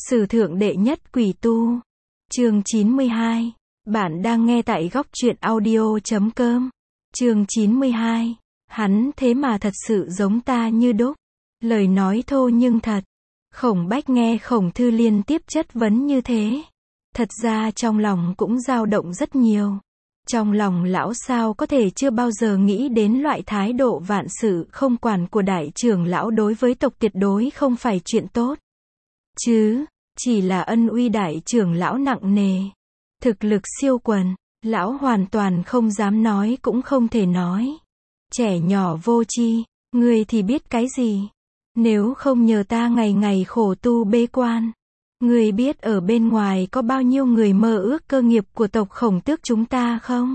Sử thượng đệ nhất quỷ tu. Chương 92. Bạn đang nghe tại góc truyện audio.com. Chương 92. Hắn thế mà thật sự giống ta như đúc. Lời nói thô nhưng thật. Khổng Bách nghe Khổng Thư liên tiếp chất vấn như thế. Thật ra trong lòng cũng dao động rất nhiều. Trong lòng lão sao có thể chưa bao giờ nghĩ đến loại thái độ vạn sự không quản của đại trưởng lão đối với tộc tuyệt đối không phải chuyện tốt. Chứ, chỉ là ân uy đại trưởng lão nặng nề. Thực lực siêu quần, lão hoàn toàn không dám nói cũng không thể nói. Trẻ nhỏ vô tri, ngươi thì biết cái gì? Nếu không nhờ ta ngày ngày khổ tu bế quan. Ngươi biết ở bên ngoài có bao nhiêu người mơ ước cơ nghiệp của tộc Khổng Tước chúng ta không?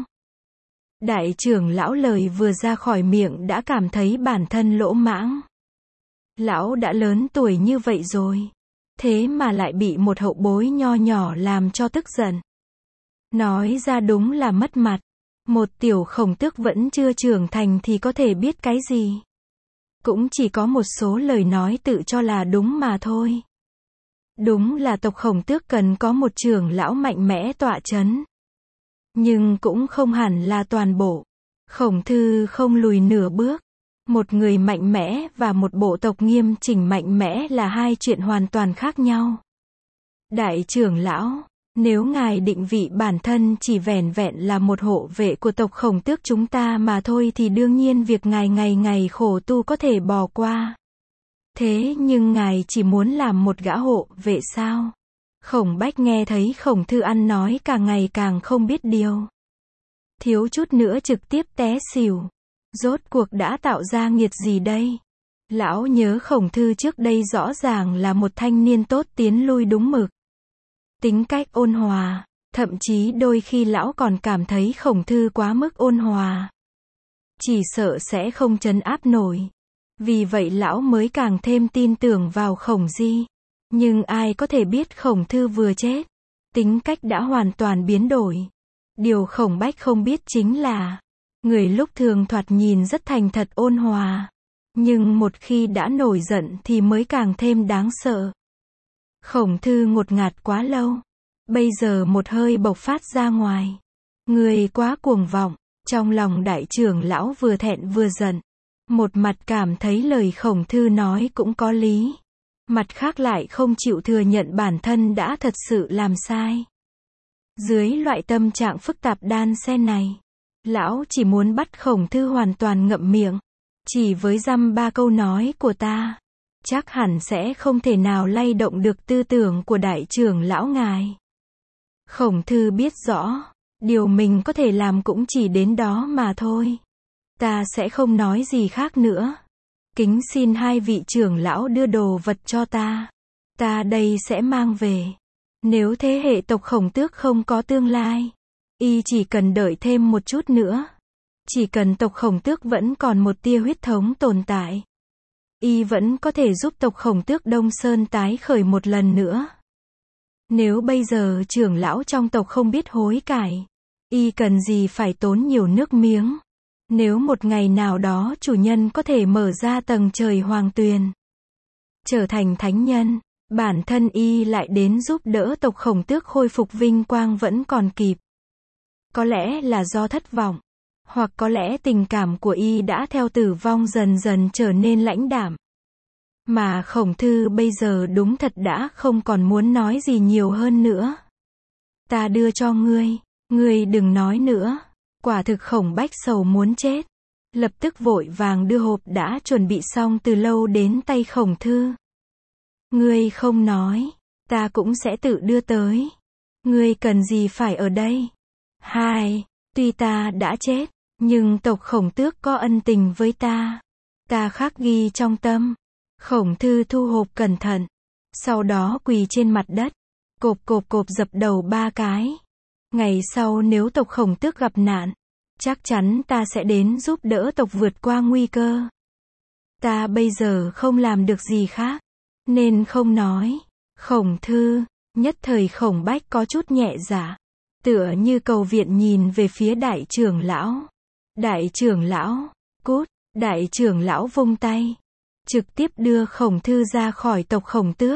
Đại trưởng lão lời vừa ra khỏi miệng đã cảm thấy bản thân lỗ mãng. Lão đã lớn tuổi như vậy rồi. Thế mà lại bị một hậu bối nho nhỏ làm cho tức giận. Nói ra đúng là mất mặt. Một tiểu Khổng Tước vẫn chưa trưởng thành thì có thể biết cái gì. Cũng chỉ có một số lời nói tự cho là đúng mà thôi. Đúng là tộc Khổng Tước cần có một trưởng lão mạnh mẽ tọa chấn. Nhưng cũng không hẳn là toàn bộ. Khổng Thư không lùi nửa bước. Một người mạnh mẽ và một bộ tộc nghiêm chỉnh mạnh mẽ là hai chuyện hoàn toàn khác nhau. Đại trưởng lão, nếu ngài định vị bản thân chỉ vẻn vẹn là một hộ vệ của tộc Khổng Tước chúng ta mà thôi thì đương nhiên việc ngài ngày ngày khổ tu có thể bỏ qua. Thế nhưng ngài chỉ muốn làm một gã hộ vệ sao? Khổng Bách nghe thấy Khổng Thư ăn nói càng ngày càng không biết điều. Thiếu chút nữa trực tiếp té xỉu. Rốt cuộc đã tạo ra nghiệt gì đây? Lão nhớ Khổng Thư trước đây rõ ràng là một thanh niên tốt tiến lui đúng mực. Tính cách ôn hòa, thậm chí đôi khi lão còn cảm thấy Khổng Thư quá mức ôn hòa. Chỉ sợ sẽ không trấn áp nổi. Vì vậy lão mới càng thêm tin tưởng vào Khổng Di. Nhưng ai có thể biết Khổng Thư vừa chết, tính cách đã hoàn toàn biến đổi. Điều Khổng Bách không biết chính là, người lúc thường thoạt nhìn rất thành thật ôn hòa. Nhưng một khi đã nổi giận thì mới càng thêm đáng sợ. Khổng Thư ngột ngạt quá lâu. Bây giờ một hơi bộc phát ra ngoài. Người quá cuồng vọng. Trong lòng đại trưởng lão vừa thẹn vừa giận. Một mặt cảm thấy lời Khổng Thư nói cũng có lý. Mặt khác lại không chịu thừa nhận bản thân đã thật sự làm sai. Dưới loại tâm trạng phức tạp đan xen này, lão chỉ muốn bắt Khổng Thư hoàn toàn ngậm miệng. Chỉ với dăm ba câu nói của ta, chắc hẳn sẽ không thể nào lay động được tư tưởng của đại trưởng lão ngài. Khổng Thư biết rõ, điều mình có thể làm cũng chỉ đến đó mà thôi. Ta sẽ không nói gì khác nữa. Kính xin hai vị trưởng lão đưa đồ vật cho ta. Ta đây sẽ mang về. Nếu thế hệ tộc Khổng Tước không có tương lai, y chỉ cần đợi thêm một chút nữa. Chỉ cần tộc Khổng Tước vẫn còn một tia huyết thống tồn tại, y vẫn có thể giúp tộc Khổng Tước Đông Sơn tái khởi một lần nữa. Nếu bây giờ trưởng lão trong tộc không biết hối cải, y cần gì phải tốn nhiều nước miếng. Nếu một ngày nào đó chủ nhân có thể mở ra tầng trời hoàng tuyền, trở thành thánh nhân, bản thân y lại đến giúp đỡ tộc Khổng Tước khôi phục vinh quang vẫn còn kịp. Có lẽ là do thất vọng, hoặc có lẽ tình cảm của y đã theo tử vong dần dần trở nên lãnh đạm. Mà Khổng Thư bây giờ đúng thật đã không còn muốn nói gì nhiều hơn nữa. Ta đưa cho ngươi đừng nói nữa. Quả thực Khổng Bách sầu muốn chết. Lập tức vội vàng đưa hộp đã chuẩn bị xong từ lâu đến tay Khổng Thư. Ngươi không nói, ta cũng sẽ tự đưa tới. Ngươi cần gì phải ở đây? Tuy ta đã chết, nhưng tộc Khổng Tước có ân tình với ta. Ta khắc ghi trong tâm. Khổng Thư thu hộp cẩn thận. Sau đó quỳ trên mặt đất. Cộp dập đầu 3 cái. Ngày sau nếu tộc Khổng Tước gặp nạn, chắc chắn ta sẽ đến giúp đỡ tộc vượt qua nguy cơ. Ta bây giờ không làm được gì khác, nên không nói. Khổng Thư, nhất thời Khổng Bách có chút nhẹ dạ. Tựa như cầu viện nhìn về phía đại trưởng lão. Đại trưởng lão, cút. Đại trưởng lão vung tay, trực tiếp đưa Khổng Thư ra khỏi tộc Khổng Tước.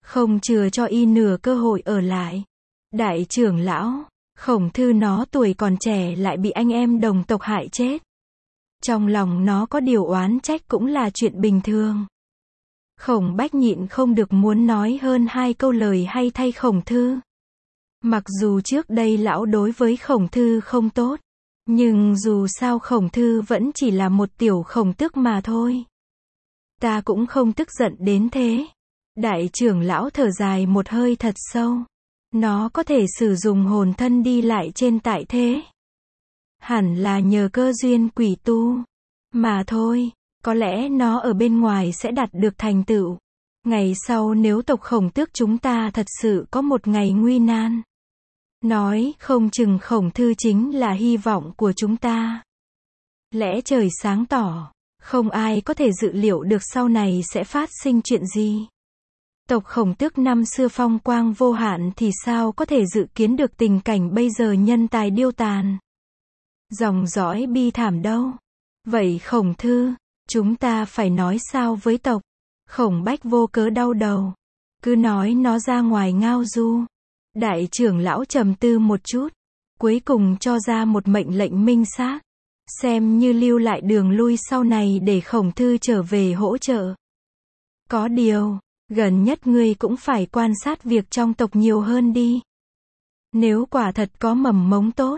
không chừa cho y nửa cơ hội ở lại. Đại trưởng lão, Khổng Thư nó tuổi còn trẻ lại bị anh em đồng tộc hại chết. Trong lòng nó có điều oán trách cũng là chuyện bình thường. Khổng Bách nhịn không được muốn nói hơn 2 câu lời hay thay Khổng Thư. Mặc dù trước đây lão đối với Khổng Thư không tốt, nhưng dù sao Khổng Thư vẫn chỉ là một tiểu khổng tước mà thôi. Ta cũng không tức giận đến thế. Đại trưởng lão thở dài một hơi thật sâu. Nó có thể sử dụng hồn thân đi lại trên tại thế. Hẳn là nhờ cơ duyên quỷ tu. Mà thôi, có lẽ nó ở bên ngoài sẽ đạt được thành tựu. Ngày sau nếu tộc Khổng Tước chúng ta thật sự có một ngày nguy nan. Nói không chừng Khổng Thư chính là hy vọng của chúng ta. Lẽ trời sáng tỏ, không ai có thể dự liệu được sau này sẽ phát sinh chuyện gì. Tộc Khổng Tước năm xưa phong quang vô hạn thì sao có thể dự kiến được tình cảnh bây giờ nhân tài điêu tàn. Dòng dõi bi thảm đâu. Vậy Khổng Thư, chúng ta phải nói sao với tộc? Khổng Bách vô cớ đau đầu. Cứ nói nó ra ngoài ngao du. Đại trưởng lão trầm tư một chút. Cuối cùng cho ra một mệnh lệnh minh xác. Xem như lưu lại đường lui sau này để Khổng Thư trở về hỗ trợ. Có điều, gần nhất ngươi cũng phải quan sát việc trong tộc nhiều hơn đi. Nếu quả thật có mầm mống tốt,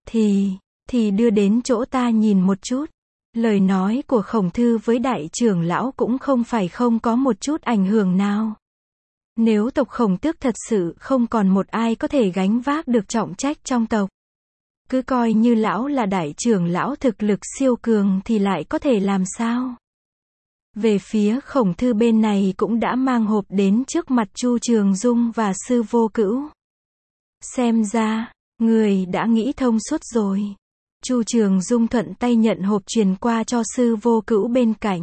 thì đưa đến chỗ ta nhìn một chút. Lời nói của Khổng Thư với đại trưởng lão cũng không phải không có một chút ảnh hưởng nào. Nếu tộc Khổng Tước thật sự không còn một ai có thể gánh vác được trọng trách trong tộc, cứ coi như lão là đại trưởng lão thực lực siêu cường thì lại có thể làm sao? Về phía Khổng Thư bên này cũng đã mang hộp đến trước mặt Chu Trường Dung và Sư Vô Cữu. Xem ra, người đã nghĩ thông suốt rồi. Chu Trường Dung thuận tay nhận hộp truyền qua cho Sư Vô Cữu bên cạnh.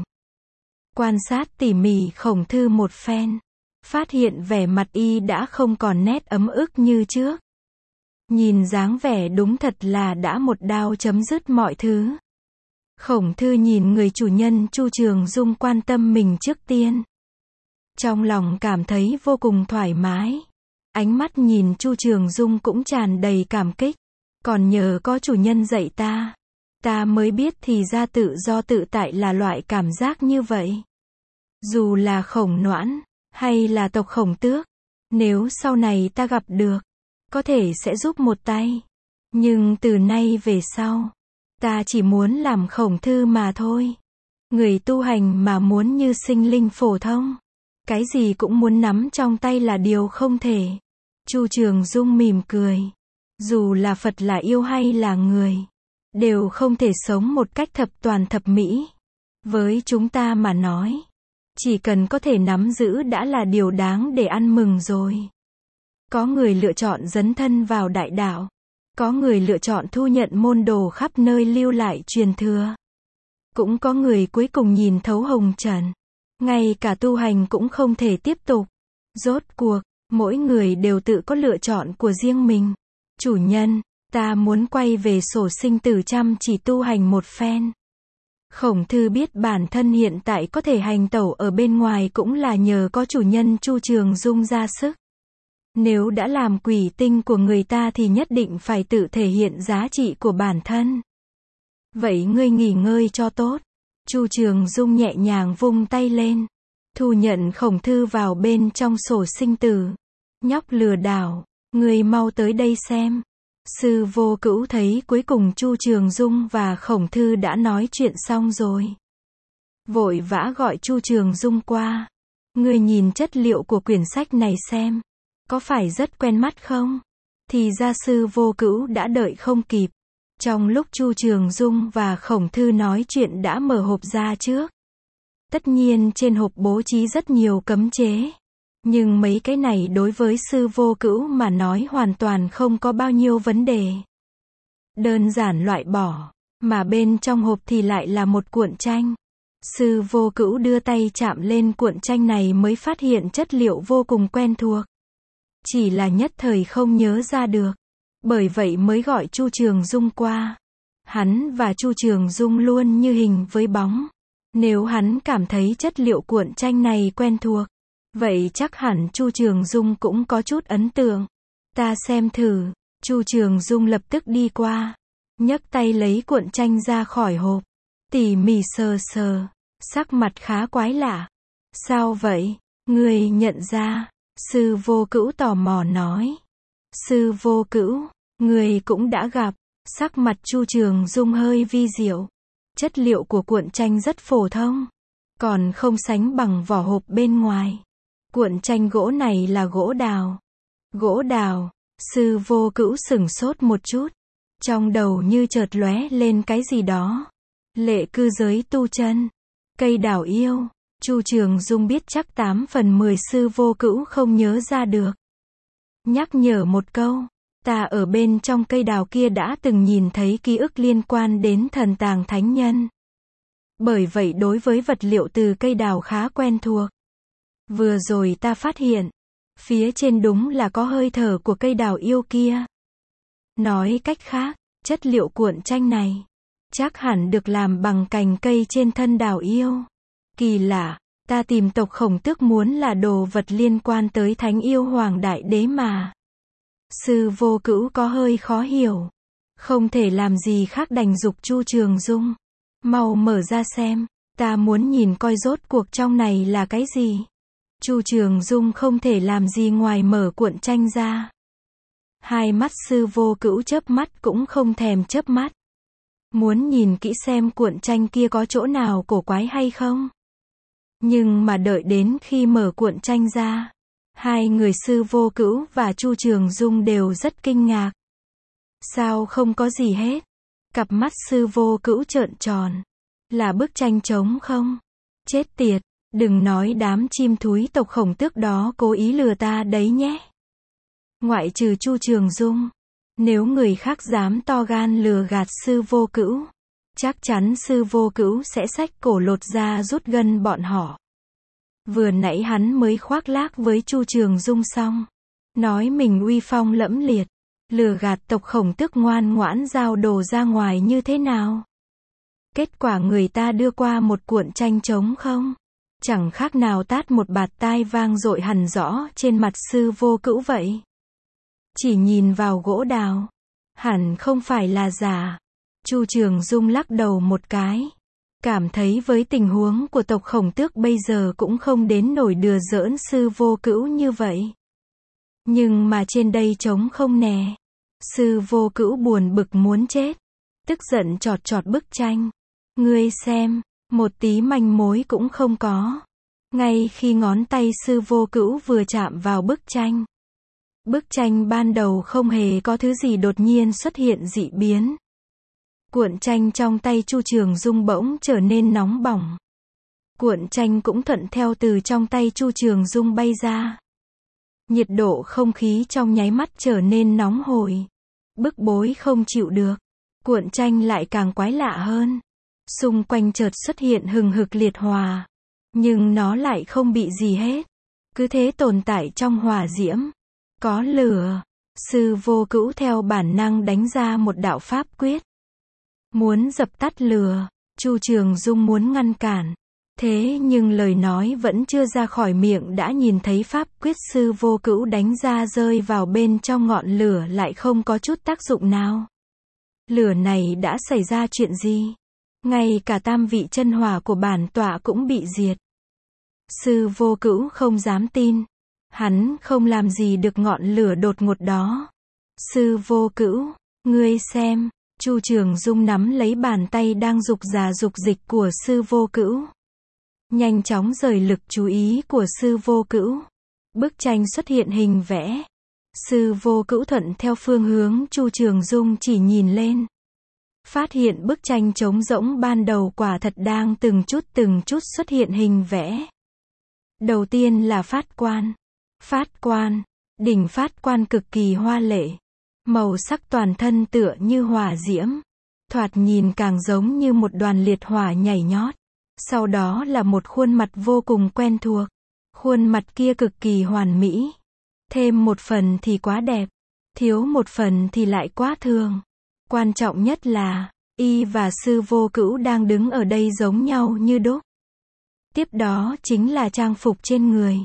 Quan sát tỉ mỉ Khổng Thư một phen, phát hiện vẻ mặt y đã không còn nét ấm ức như trước. Nhìn dáng vẻ đúng thật là đã một đao chấm dứt mọi thứ. Khổng Thư nhìn người chủ nhân Chu Trường Dung quan tâm mình trước tiên. Trong lòng cảm thấy vô cùng thoải mái. Ánh mắt nhìn Chu Trường Dung cũng tràn đầy cảm kích. Còn nhờ có chủ nhân dạy ta mới biết thì ra tự do tự tại là loại cảm giác như vậy. Dù là Khổng Noãn, hay là tộc Khổng Tước, nếu sau này ta gặp được, có thể sẽ giúp một tay. Nhưng từ nay về sau, ta chỉ muốn làm Khổng Thư mà thôi. Người tu hành mà muốn như sinh linh phổ thông, cái gì cũng muốn nắm trong tay là điều không thể. Chu Trường Dung mỉm cười. Dù là Phật là yêu hay là người, đều không thể sống một cách thập toàn thập mỹ. Với chúng ta mà nói, chỉ cần có thể nắm giữ đã là điều đáng để ăn mừng rồi. Có người lựa chọn dấn thân vào đại đạo. Có người lựa chọn thu nhận môn đồ khắp nơi lưu lại truyền thừa. Cũng có người cuối cùng nhìn thấu hồng trần. Ngay cả tu hành cũng không thể tiếp tục. Rốt cuộc, mỗi người đều tự có lựa chọn của riêng mình. Chủ nhân, ta muốn quay về sổ sinh tử chăm chỉ tu hành một phen. Khổng Thư biết bản thân hiện tại có thể hành tẩu ở bên ngoài cũng là nhờ có chủ nhân Chu Trường Dung ra sức. Nếu đã làm quỷ tinh của người ta thì nhất định phải tự thể hiện giá trị của bản thân. Vậy ngươi nghỉ ngơi cho tốt. Chu Trường Dung nhẹ nhàng vung tay lên, thu nhận Khổng Thư vào bên trong sổ sinh tử. Nhóc lừa đảo, ngươi mau tới đây xem. Sư Vô Cữu thấy cuối cùng Chu Trường Dung và Khổng Thư đã nói chuyện xong rồi, vội vã gọi Chu Trường Dung qua. Ngươi nhìn chất liệu của quyển sách này xem, có phải rất quen mắt không? Thì ra Sư Vô Cữu đã đợi không kịp. Trong lúc Chu Trường Dung và Khổng Thư nói chuyện đã mở hộp ra trước. Tất nhiên trên hộp bố trí rất nhiều cấm chế. Nhưng mấy cái này đối với Sư Vô Cữu mà nói hoàn toàn không có bao nhiêu vấn đề. Đơn giản loại bỏ, mà bên trong hộp thì lại là một cuộn tranh. Sư Vô Cữu đưa tay chạm lên cuộn tranh này mới phát hiện chất liệu vô cùng quen thuộc. Chỉ là nhất thời không nhớ ra được. Bởi vậy mới gọi Chu Trường Dung qua. Hắn và Chu Trường Dung luôn như hình với bóng. Nếu hắn cảm thấy chất liệu cuộn tranh này quen thuộc, Vậy chắc hẳn Chu Trường Dung cũng có chút ấn tượng. Ta xem thử. Chu Trường Dung lập tức đi qua, nhấc tay lấy cuộn tranh ra khỏi hộp, tỉ mỉ sờ sờ, sắc mặt khá quái lạ. Sao vậy? Người nhận ra? Sư Vô Cữu tò mò nói. Sư Vô Cữu, người cũng đã gặp. Sắc mặt Chu Trường Dung hơi vi diệu. Chất liệu của cuộn tranh rất phổ thông, còn không sánh bằng vỏ hộp bên ngoài. Cuộn tranh gỗ này là gỗ đào. Gỗ đào? Sư Vô Cữu sửng sốt một chút, trong đầu như chợt lóe lên cái gì đó. Lệ cư giới tu chân, cây đào yêu. Chu Trường Dung biết chắc 8 phần 10 Sư Vô Cữu không nhớ ra được. Nhắc nhở một câu, ta ở bên trong cây đào kia đã từng nhìn thấy ký ức liên quan đến thần tàng thánh nhân. Bởi vậy đối với vật liệu từ cây đào khá quen thuộc. Vừa rồi ta phát hiện, phía trên đúng là có hơi thở của cây đào yêu kia. Nói cách khác, chất liệu cuộn tranh này chắc hẳn được làm bằng cành cây trên thân đào yêu. Kỳ lạ, ta tìm tộc Khổng Tước muốn là đồ vật liên quan tới thánh yêu Hoàng Đại Đế mà. Sư Vô Cữu có hơi khó hiểu, không thể làm gì khác đành giục Chu Trường Dung, mau mở ra xem, ta muốn nhìn coi rốt cuộc trong này là cái gì. Chu Trường Dung không thể làm gì ngoài mở cuộn tranh ra. Hai mắt Sư Vô Cữu chớp mắt cũng không thèm chớp mắt, muốn nhìn kỹ xem cuộn tranh kia có chỗ nào cổ quái hay không. Nhưng mà đợi đến khi mở cuộn tranh ra, hai người Sư Vô Cữu và Chu Trường Dung đều rất kinh ngạc. Sao không có gì hết? Cặp mắt Sư Vô Cữu trợn tròn. Là bức tranh trống không? Chết tiệt, đừng nói đám chim thúi tộc Khổng Tước đó cố ý lừa ta đấy nhé. Ngoại trừ Chu Trường Dung, nếu người khác dám to gan lừa gạt Sư Vô Cữu, chắc chắn Sư Vô Cữu sẽ xách cổ lột ra rút gân bọn họ. Vừa nãy hắn mới khoác lác với Chu Trường Dung xong, nói mình uy phong lẫm liệt, lừa gạt tộc Khổng Tước ngoan ngoãn giao đồ ra ngoài như thế nào. Kết quả người ta đưa qua một cuộn tranh trống không, chẳng khác nào tát một bạt tai vang dội hằn rõ trên mặt Sư Vô Cữu vậy. Chỉ nhìn vào gỗ đào, hẳn không phải là giả. Chu Trường Dung lắc đầu một cái, cảm thấy với tình huống của tộc Khổng Tước bây giờ cũng không đến nổi đùa giỡn Sư Vô Cữu như vậy. Nhưng mà trên đây trống không nè. Sư Vô Cữu buồn bực muốn chết, tức giận chọt chọt bức tranh. Ngươi xem, một tí manh mối cũng không có. Ngay khi ngón tay Sư Vô Cữu vừa chạm vào bức tranh ban đầu không hề có thứ gì đột nhiên xuất hiện dị biến. Cuộn tranh trong tay Chu Trường Dung bỗng trở nên nóng bỏng. Cuộn tranh cũng thuận theo từ trong tay Chu Trường Dung bay ra. Nhiệt độ không khí trong nháy mắt trở nên nóng hổi, bức bối không chịu được. Cuộn tranh lại càng quái lạ hơn. Xung quanh chợt xuất hiện hừng hực liệt hỏa, nhưng nó lại không bị gì hết, cứ thế tồn tại trong hỏa diễm. Có lửa. Sư Vô Cữu theo bản năng đánh ra một đạo pháp quyết, muốn dập tắt lửa. Chu Trường Dung muốn ngăn cản, thế nhưng lời nói vẫn chưa ra khỏi miệng đã nhìn thấy pháp quyết Sư Vô Cữu đánh ra rơi vào bên trong ngọn lửa lại không có chút tác dụng nào. Lửa này đã xảy ra chuyện gì? Ngay cả tam vị chân hỏa của bản tọa cũng bị diệt. Sư Vô Cữu không dám tin, hắn không làm gì được ngọn lửa đột ngột đó. Sư Vô Cữu, ngươi xem. Chu Trường Dung nắm lấy bàn tay đang rục rà rục dịch của Sư Vô Cữu, nhanh chóng rời lực chú ý của Sư Vô Cữu. Bức tranh xuất hiện hình vẽ. Sư Vô Cữu thuận theo phương hướng Chu Trường Dung chỉ nhìn lên, phát hiện bức tranh trống rỗng ban đầu quả thật đang từng chút xuất hiện hình vẽ. Đầu tiên là phát quan. Phát quan, đỉnh phát quan cực kỳ hoa lệ, màu sắc toàn thân tựa như hỏa diễm, thoạt nhìn càng giống như một đoàn liệt hỏa nhảy nhót. Sau đó là một khuôn mặt vô cùng quen thuộc. Khuôn mặt kia cực kỳ hoàn mỹ, thêm một phần thì quá đẹp, thiếu một phần thì lại quá thường. Quan trọng nhất là, y và Sư Vô Cữu đang đứng ở đây giống nhau như đúc. Tiếp đó chính là trang phục trên người.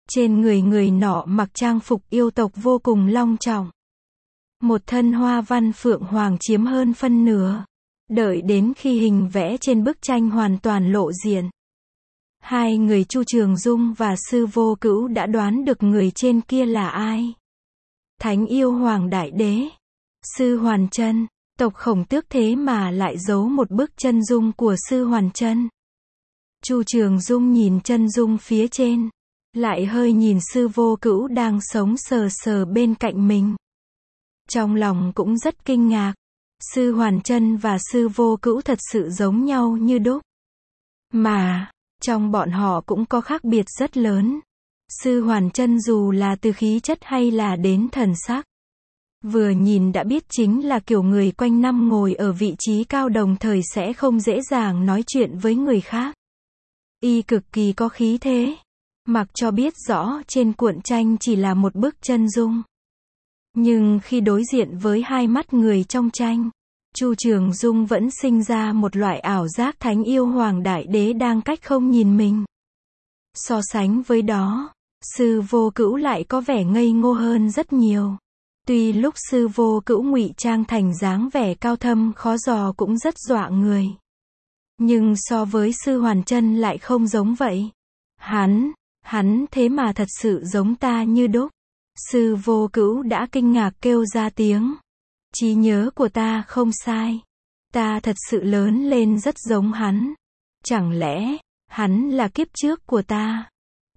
Trên người người nọ mặc trang phục yêu tộc vô cùng long trọng. Một thân hoa văn phượng hoàng chiếm hơn phân nửa. Đợi đến khi hình vẽ trên bức tranh hoàn toàn lộ diện, hai người Chu Trường Dung và Sư Vô Cữu đã đoán được người trên kia là ai. Thánh yêu hoàng đại đế, Sư Hoàn Chân. Tộc Khổng Tước thế mà lại giấu một bức chân dung của Sư Hoàn Chân. Chu Trường Dung nhìn chân dung phía trên, lại hơi nhìn Sư Vô Cữu đang sống sờ sờ bên cạnh mình. Trong lòng cũng rất kinh ngạc. Sư Hoàn Chân và Sư Vô Cữu thật sự giống nhau như đúc. Mà, trong bọn họ cũng có khác biệt rất lớn. Sư Hoàn Chân dù là từ khí chất hay là đến thần sắc, vừa nhìn đã biết chính là kiểu người quanh năm ngồi ở vị trí cao, đồng thời sẽ không dễ dàng nói chuyện với người khác. Y cực kỳ có khí thế, mặc cho biết rõ trên cuộn tranh chỉ là một bức chân dung. Nhưng khi đối diện với hai mắt người trong tranh, Chu Trường Dung vẫn sinh ra một loại ảo giác thánh yêu hoàng đại đế đang cách không nhìn mình. So sánh với đó, Sư Vô Cữu lại có vẻ ngây ngô hơn rất nhiều. Tuy lúc Sư Vô Cữu ngụy trang thành dáng vẻ cao thâm khó dò cũng rất dọa người, nhưng so với Sư Hoàn Chân lại không giống vậy. Hắn thế mà thật sự giống ta như đúc. Sư Vô Cữu đã kinh ngạc kêu ra tiếng. Trí nhớ của ta không sai. Ta thật sự lớn lên rất giống hắn. Chẳng lẽ, hắn là kiếp trước của ta?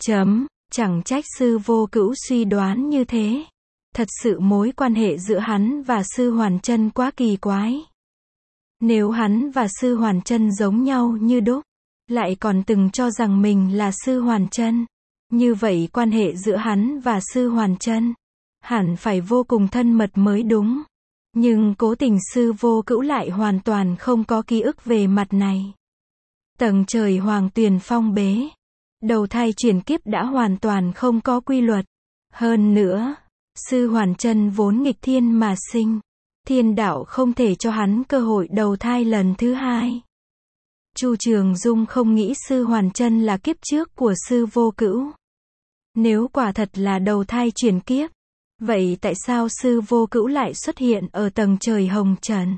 Chẳng trách Sư Vô Cữu suy đoán như thế. Thật sự mối quan hệ giữa hắn và Sư Hoàn Chân quá kỳ quái. Nếu hắn và Sư Hoàn Chân giống nhau như đúc, lại còn từng cho rằng mình là Sư Hoàn Chân, như vậy quan hệ giữa hắn và Sư Hoàn Chân hẳn phải vô cùng thân mật mới đúng. Nhưng cố tình Sư Vô Cữu lại hoàn toàn không có ký ức về mặt này. Tầng trời hoàng tuyền phong bế, đầu thai chuyển kiếp đã hoàn toàn không có quy luật. Hơn nữa, Sư Hoàn Chân vốn nghịch thiên mà sinh, thiên đạo không thể cho hắn cơ hội đầu thai lần thứ hai. Chu Trường Dung không nghĩ Sư Hoàn Chân là kiếp trước của Sư Vô Cữu. Nếu quả thật là đầu thai chuyển kiếp, vậy tại sao Sư Vô Cữu lại xuất hiện ở tầng trời hồng trần?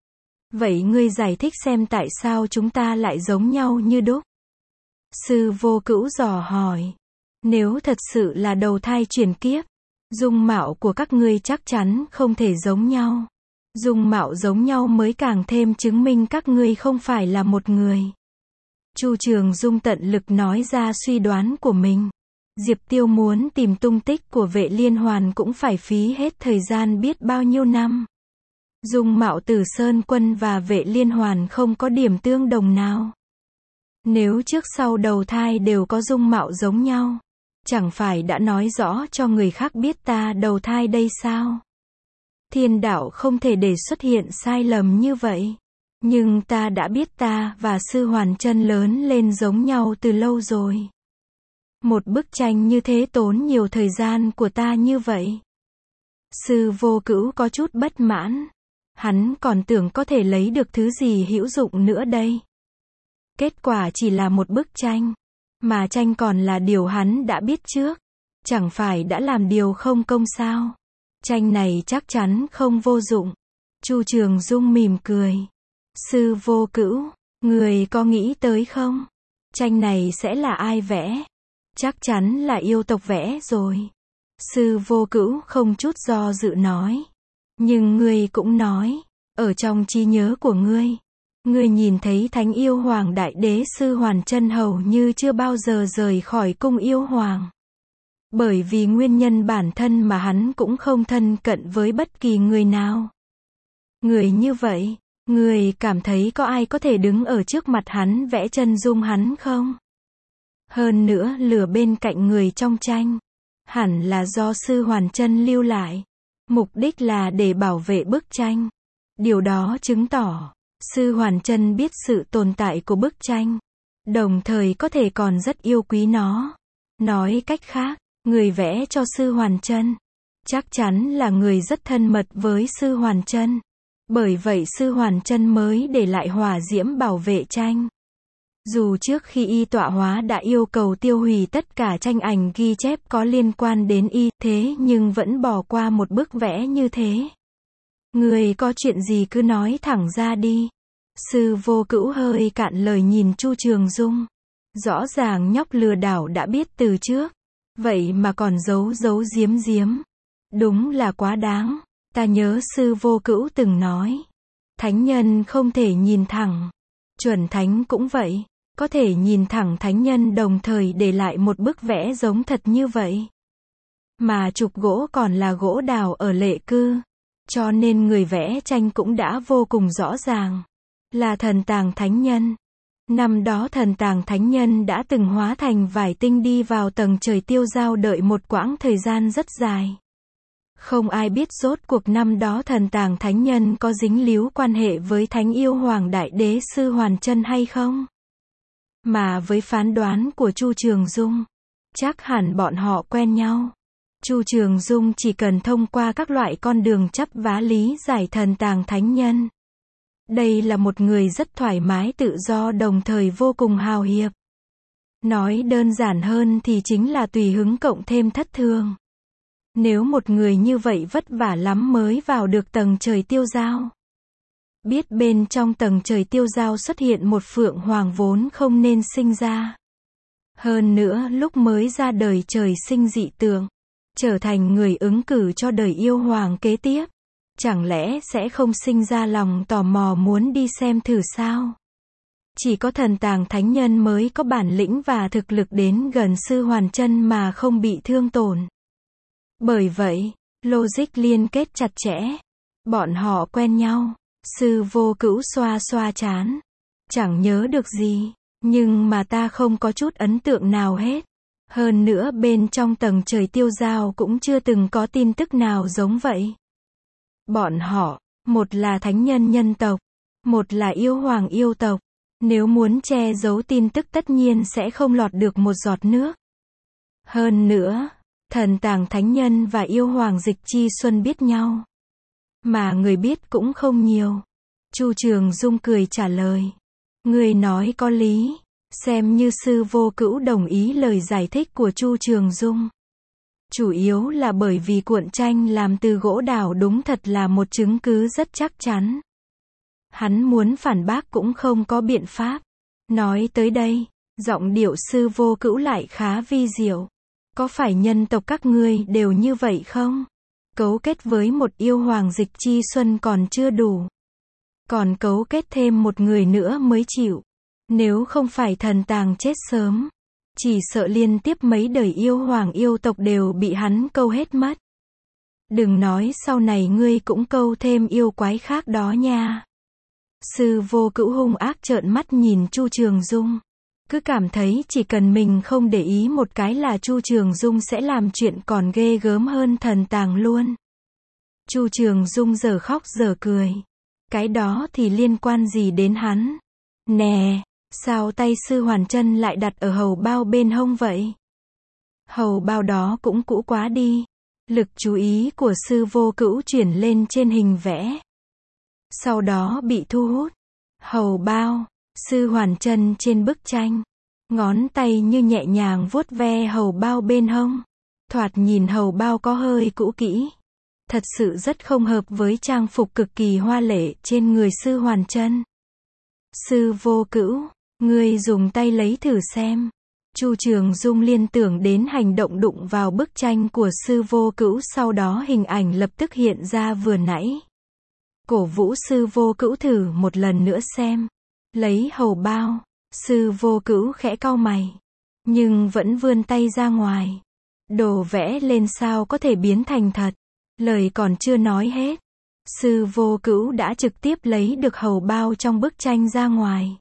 Vậy ngươi giải thích xem tại sao chúng ta lại giống nhau như đúc? Sư Vô Cữu dò hỏi. Nếu thật sự là đầu thai chuyển kiếp, dung mạo của các ngươi chắc chắn không thể giống nhau. Dung mạo giống nhau mới càng thêm chứng minh các ngươi không phải là một người. Chu Trường Dung tận lực nói ra suy đoán của mình. Diệp Tiêu muốn tìm tung tích của Vệ Liên Hoàn cũng phải phí hết thời gian biết bao nhiêu năm. Dung mạo Tử Sơn Quân và Vệ Liên Hoàn không có điểm tương đồng nào. Nếu trước sau đầu thai đều có dung mạo giống nhau, chẳng phải đã nói rõ cho người khác biết ta đầu thai đây sao? Thiên đạo không thể để xuất hiện sai lầm như vậy. Nhưng ta đã biết ta và Sư Hoàn Chân lớn lên giống nhau từ lâu rồi. Một bức tranh như thế tốn nhiều thời gian của ta như vậy. Sư Vô Cữu có chút bất mãn. Hắn còn tưởng có thể lấy được thứ gì hữu dụng nữa đây. Kết quả chỉ là một bức tranh. Mà tranh còn là điều hắn đã biết trước. Chẳng phải đã làm điều không công sao? Tranh này chắc chắn không vô dụng. Chu Trường Dung mỉm cười. Sư Vô Cữu, người có nghĩ tới không? Tranh này sẽ là ai vẽ? Chắc chắn là yêu tộc vẽ rồi. Sư Vô Cữu không chút do dự nói. Nhưng ngươi cũng nói, ở trong trí nhớ của ngươi nhìn thấy thánh yêu hoàng đại đế Sư Hoàn Chân hầu như chưa bao giờ rời khỏi cung yêu hoàng. Bởi vì nguyên nhân bản thân mà hắn cũng không thân cận với bất kỳ người nào. Người như vậy, người cảm thấy có ai có thể đứng ở trước mặt hắn vẽ chân dung hắn không? Hơn nữa lửa bên cạnh người trong tranh, hẳn là do Sư Hoàn Chân lưu lại. Mục đích là để bảo vệ bức tranh. Điều đó chứng tỏ, Sư Hoàn Chân biết sự tồn tại của bức tranh, đồng thời có thể còn rất yêu quý nó. Nói cách khác, người vẽ cho Sư Hoàn Chân chắc chắn là người rất thân mật với Sư Hoàn Chân. Bởi vậy Sư Hoàn Chân mới để lại hỏa diễm bảo vệ tranh. Dù trước khi y tọa hóa đã yêu cầu tiêu hủy tất cả tranh ảnh ghi chép có liên quan đến y, thế nhưng vẫn bỏ qua một bức vẽ như thế. Người có chuyện gì cứ nói thẳng ra đi. Sư Vô Cữu hơi cạn lời nhìn Chu Trường Dung. Rõ ràng nhóc lừa đảo đã biết từ trước. Vậy mà còn giấu giấu giếm giếm. Đúng là quá đáng. Ta nhớ sư Vô Cữu từng nói. Thánh nhân không thể nhìn thẳng. Chuẩn thánh cũng vậy. Có thể nhìn thẳng thánh nhân đồng thời để lại một bức vẽ giống thật như vậy. Mà trục gỗ còn là gỗ đào ở Lệ Cư. Cho nên người vẽ tranh cũng đã vô cùng rõ ràng. Là Thần Tàng Thánh Nhân. Năm đó Thần Tàng Thánh Nhân đã từng hóa thành vải tinh đi vào tầng trời tiêu giao đợi một quãng thời gian rất dài. Không ai biết rốt cuộc năm đó Thần Tàng Thánh Nhân có dính líu quan hệ với Thánh Yêu Hoàng Đại Đế Sư Hoàn Chân hay không? Mà với phán đoán của Chu Trường Dung, chắc hẳn bọn họ quen nhau. Chu Trường Dung chỉ cần thông qua các loại con đường chấp vá lý giải Thần Tàng Thánh Nhân. Đây là một người rất thoải mái tự do đồng thời vô cùng hào hiệp. Nói đơn giản hơn thì chính là tùy hứng cộng thêm thất thường. Nếu một người như vậy vất vả lắm mới vào được tầng trời tiêu giao. Biết bên trong tầng trời tiêu giao xuất hiện một phượng hoàng vốn không nên sinh ra. Hơn nữa lúc mới ra đời trời sinh dị tượng. Trở thành người ứng cử cho đời yêu hoàng kế tiếp. Chẳng lẽ sẽ không sinh ra lòng tò mò muốn đi xem thử sao? Chỉ có Thần Tàng Thánh Nhân mới có bản lĩnh và thực lực đến gần Sư Hoàn Chân mà không bị thương tổn. Bởi vậy, logic liên kết chặt chẽ. Bọn họ quen nhau. Sư Vô Cữu xoa xoa trán. Chẳng nhớ được gì, nhưng mà ta không có chút ấn tượng nào hết. Hơn nữa bên trong tầng trời tiêu giao cũng chưa từng có tin tức nào giống vậy. Bọn họ, một là thánh nhân nhân tộc, một là yêu hoàng yêu tộc. Nếu muốn che giấu tin tức tất nhiên sẽ không lọt được một giọt nước. Hơn nữa, Thần Tàng Thánh Nhân và yêu hoàng Dịch Chi Xuân biết nhau. Mà người biết cũng không nhiều. Chu Trường Dung cười trả lời. Người nói có lý. Xem như sư Vô Cữu đồng ý lời giải thích của Chu Trường Dung. Chủ yếu là bởi vì cuộn tranh làm từ gỗ đào đúng thật là một chứng cứ rất chắc chắn. Hắn muốn phản bác cũng không có biện pháp. Nói tới đây, giọng điệu sư Vô Cữu lại khá vi diệu. Có phải nhân tộc các ngươi đều như vậy không? Cấu kết với một yêu hoàng Dịch Chi Xuân còn chưa đủ. Còn cấu kết thêm một người nữa mới chịu. Nếu không phải Thần Tàng chết sớm, chỉ sợ liên tiếp mấy đời yêu hoàng yêu tộc đều bị hắn câu hết mất. Đừng nói sau này ngươi cũng câu thêm yêu quái khác đó nha. Sư Vô Cữu hung ác trợn mắt nhìn Chu Trường Dung. Cứ cảm thấy chỉ cần mình không để ý một cái là Chu Trường Dung sẽ làm chuyện còn ghê gớm hơn Thần Tàng luôn. Chu Trường Dung giờ khóc giờ cười. Cái đó thì liên quan gì đến hắn? Nè, sao tay Sư Hoàn Chân lại đặt ở hầu bao bên hông vậy? Hầu bao đó cũng cũ quá đi. Lực chú ý của sư Vô Cữu chuyển lên trên hình vẽ. Sau đó bị thu hút. Hầu bao, Sư Hoàn Chân trên bức tranh. Ngón tay như nhẹ nhàng vuốt ve hầu bao bên hông. Thoạt nhìn hầu bao có hơi cũ kỹ. Thật sự rất không hợp với trang phục cực kỳ hoa lệ trên người Sư Hoàn Chân. Sư Vô Cữu, ngươi dùng tay lấy thử xem. Chu Trường Dung liên tưởng đến hành động đụng vào bức tranh của sư Vô Cữu, sau đó hình ảnh lập tức hiện ra vừa nãy. Cổ vũ sư Vô Cữu thử một lần nữa xem. Lấy hầu bao, sư Vô Cữu khẽ cau mày, nhưng vẫn vươn tay ra ngoài. Đồ vẽ lên sao có thể biến thành thật. Lời còn chưa nói hết, sư Vô Cữu đã trực tiếp lấy được hầu bao trong bức tranh ra ngoài.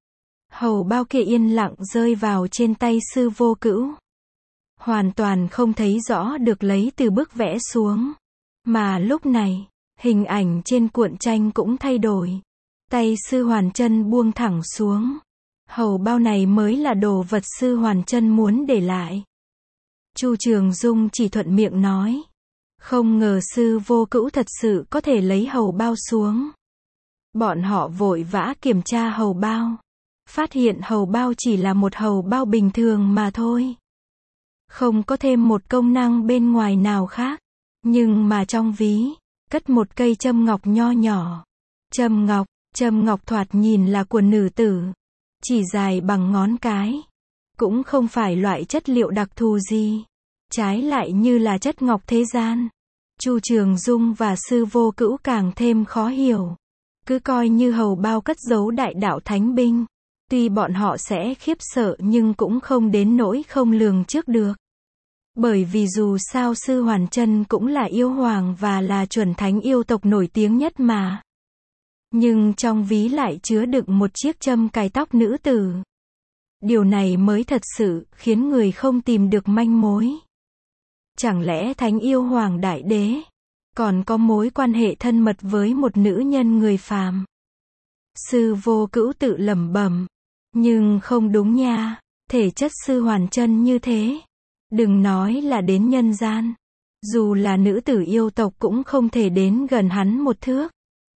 Hầu bao kia yên lặng rơi vào trên tay sư Vô Cữu. Hoàn toàn không thấy rõ được lấy từ bức vẽ xuống. Mà lúc này, hình ảnh trên cuộn tranh cũng thay đổi. Tay sư Hoàn Chân buông thẳng xuống. Hầu bao này mới là đồ vật sư Hoàn Chân muốn để lại. Chu Trường Dung chỉ thuận miệng nói. Không ngờ sư Vô Cữu thật sự có thể lấy hầu bao xuống. Bọn họ vội vã kiểm tra hầu bao. phát hiện hầu bao chỉ là một hầu bao bình thường mà thôi. Không có thêm một công năng bên ngoài nào khác. Nhưng mà trong ví, cất một cây châm ngọc nho nhỏ. Châm ngọc thoạt nhìn là của nữ tử. Chỉ dài bằng ngón cái. Cũng không phải loại chất liệu đặc thù gì. Trái lại như là chất ngọc thế gian. Chu Trường Dung và Sư Vô Cữu càng thêm khó hiểu. Cứ coi như hầu bao cất giấu đại đạo thánh binh. Tuy bọn họ sẽ khiếp sợ nhưng cũng không đến nỗi không lường trước được. Bởi vì dù sao Sư Hoàn Chân cũng là yêu hoàng và là chuẩn thánh yêu tộc nổi tiếng nhất mà. Nhưng trong ví lại chứa đựng một chiếc châm cài tóc nữ tử. Điều này mới thật sự khiến người không tìm được manh mối. Chẳng lẽ thánh yêu hoàng đại đế còn có mối quan hệ thân mật với một nữ nhân người phàm? Sư Vô Cữu tự lẩm bẩm. Nhưng không đúng nha, thể chất Sư Hoàn Chân như thế. Đừng nói là đến nhân gian. Dù là nữ tử yêu tộc cũng không thể đến gần hắn một thước.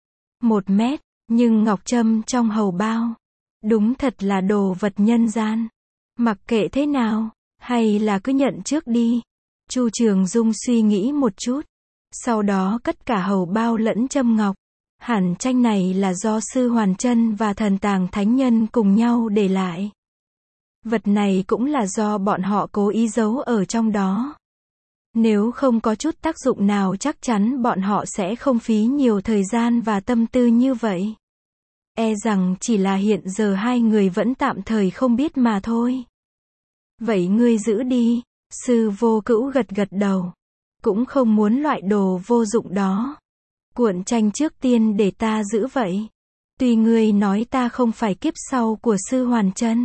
1 mét, nhưng ngọc trâm trong hầu bao. Đúng thật là đồ vật nhân gian. Mặc kệ thế nào, hay là cứ nhận trước đi. Chu Trường Dung suy nghĩ một chút. Sau đó cất cả hầu bao lẫn châm ngọc. Hẳn tranh này là do Sư Hoàn Chân và Thần Tàng Thánh Nhân cùng nhau để lại. Vật này cũng là do bọn họ cố ý giấu ở trong đó. Nếu không có chút tác dụng nào chắc chắn bọn họ sẽ không phí nhiều thời gian và tâm tư như vậy. E rằng chỉ là hiện giờ hai người vẫn tạm thời không biết mà thôi. Vậy ngươi giữ đi. Sư Vô Cữu gật gật đầu. Cũng không muốn loại đồ vô dụng đó. Cuộn tranh trước tiên để ta giữ vậy. Tuy ngươi nói ta không phải kiếp sau của Sư Hoàn Chân.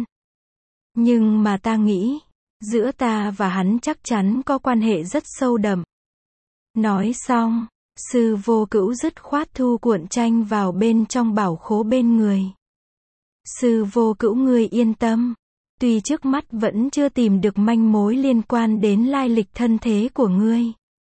Nhưng mà ta nghĩ, giữa ta và hắn chắc chắn có quan hệ rất sâu đậm. Nói xong, Sư Vô Cữu dứt khoát thu cuộn tranh vào bên trong bảo khố bên người. Sư Vô Cữu ngươi yên tâm. Tuy trước mắt vẫn chưa tìm được manh mối liên quan đến lai lịch thân thế của ngươi.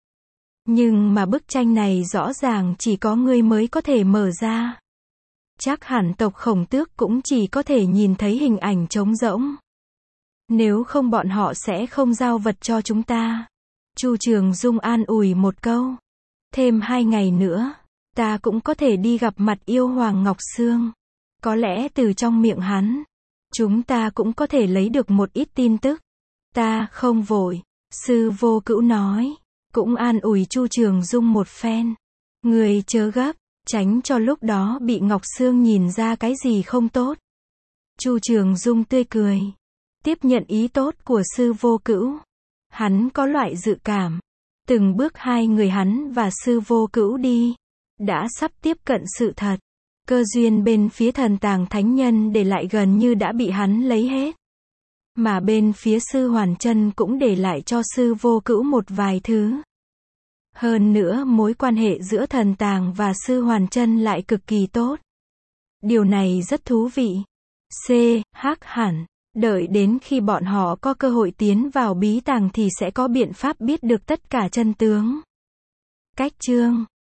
Nhưng mà bức tranh này rõ ràng chỉ có ngươi mới có thể mở ra. Chắc hẳn tộc Khổng Tước cũng chỉ có thể nhìn thấy hình ảnh trống rỗng. Nếu không bọn họ sẽ không giao vật cho chúng ta. Chu Trường Dung an ủi một câu. Thêm 2 ngày nữa, ta cũng có thể đi gặp mặt yêu hoàng Ngọc Sương. Có lẽ từ trong miệng hắn, chúng ta cũng có thể lấy được một ít tin tức. Ta không vội, Sư Vô Cữu nói. Cũng an ủi Chu Trường Dung một phen. Người chớ gấp, tránh cho lúc đó bị Ngọc Sương nhìn ra cái gì không tốt. Chu Trường Dung tươi cười. Tiếp nhận ý tốt của Sư Vô Cữu. Hắn có loại dự cảm. Từng bước hai người hắn và Sư Vô Cữu đi. Đã sắp tiếp cận sự thật. Cơ duyên bên phía Thần Tàng Thánh Nhân để lại gần như đã bị hắn lấy hết. Mà bên phía Sư Hoàn Chân cũng để lại cho Sư Vô Cữu một vài thứ. Hơn nữa mối quan hệ giữa Thần Tàng và Sư Hoàn Chân lại cực kỳ tốt. Điều này rất thú vị. Hẳn. Đợi đến khi bọn họ có cơ hội tiến vào bí tàng thì sẽ có biện pháp biết được tất cả chân tướng. Cách chương